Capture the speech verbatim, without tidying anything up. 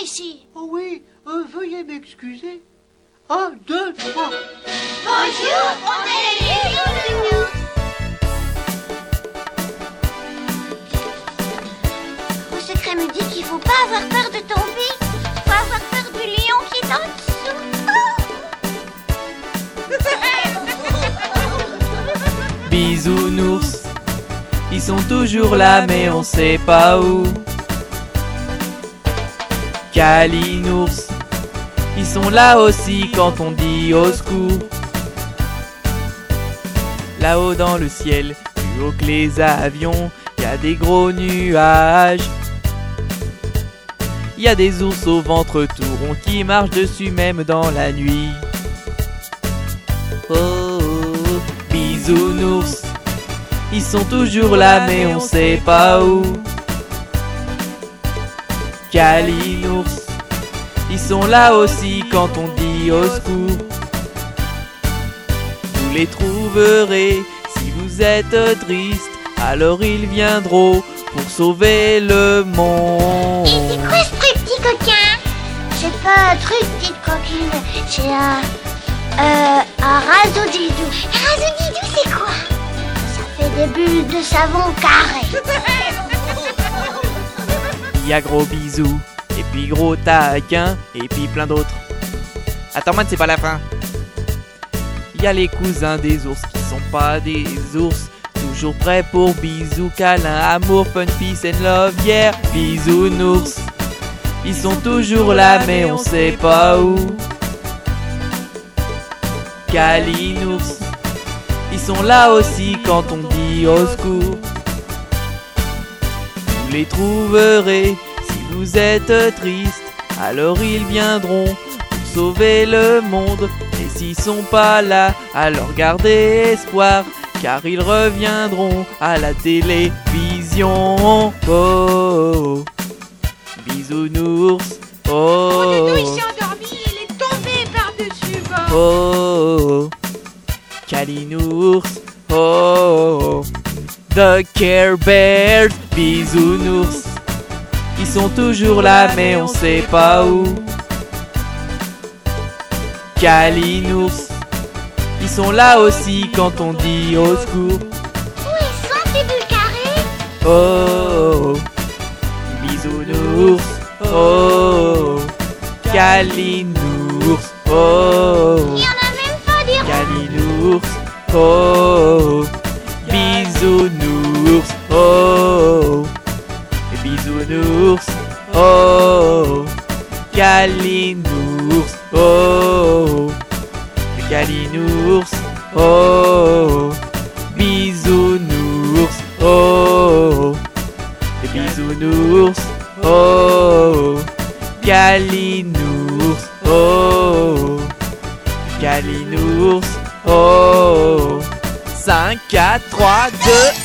ici. Oh oui, euh, veuillez m'excuser. Un, deux, trois. Bonjour, on est les bisounours. Mon secret me dit qu'il faut pas avoir peur de tomber. Faut avoir peur du lion qui est en dessous. Oh. Bisounours, ils sont toujours là mais on sait pas où. Calinours, ils sont là aussi quand on dit au secours. Là-haut dans le ciel, plus haut que les avions, y a des gros nuages. Y a des ours au ventre tout rond qui marchent dessus même dans la nuit. Oh, oh, oh, bisounours, ils sont toujours là mais on sait pas où. Calinours, ils sont là aussi quand on dit au secours. Vous les trouverez si vous êtes triste, alors ils viendront pour sauver le monde. Et c'est quoi ce truc, petit coquin? C'est pas un truc, petite coquine. C'est un... Euh... un razodidou. Un razodidou, c'est quoi? Ça fait des bulles de savon carré. Il y a gros bisous, et puis gros taquin, et puis plein d'autres. Attends, man, c'est pas la fin. Il y a les cousins des ours qui sont pas des ours, toujours prêts pour bisous, câlins, amour, fun, peace and love, yeah. Bisounours, ils sont toujours là mais on sait pas où. Calinours, ils sont là aussi quand on dit au secours. Vous les trouverez si vous êtes triste, alors ils viendront pour sauver le monde. Et s'ils sont pas là, alors gardez espoir, car ils reviendront à la télévision. Oh, oh, oh. Bisounours. Oh, Oh, Doudou, il s'est endormi, il est tombé par-dessus bord. oh, oh. Calinours. Oh, oh. The Care Bears. Bisounours, ils sont toujours là mais on sait pas où. Calinours, ils sont là aussi quand on dit au secours. Où ils sont ces bulles carrées? Oh, oh, oh. Bisounours. Oh, oh. Calinours. Oh, oh. Il y en a même pas des ronds. Calinours. Oh, oh. Bisounours. Oh, oh. Bisounours. Oh, oh. Calinours. Oh, oh. Calinours. Oh, oh. Bisounours. Oh, oh. Bisounours. Oh, oh. Calinours. Oh, oh. Calinours. Oh, oh. cinq, quatre, trois, deux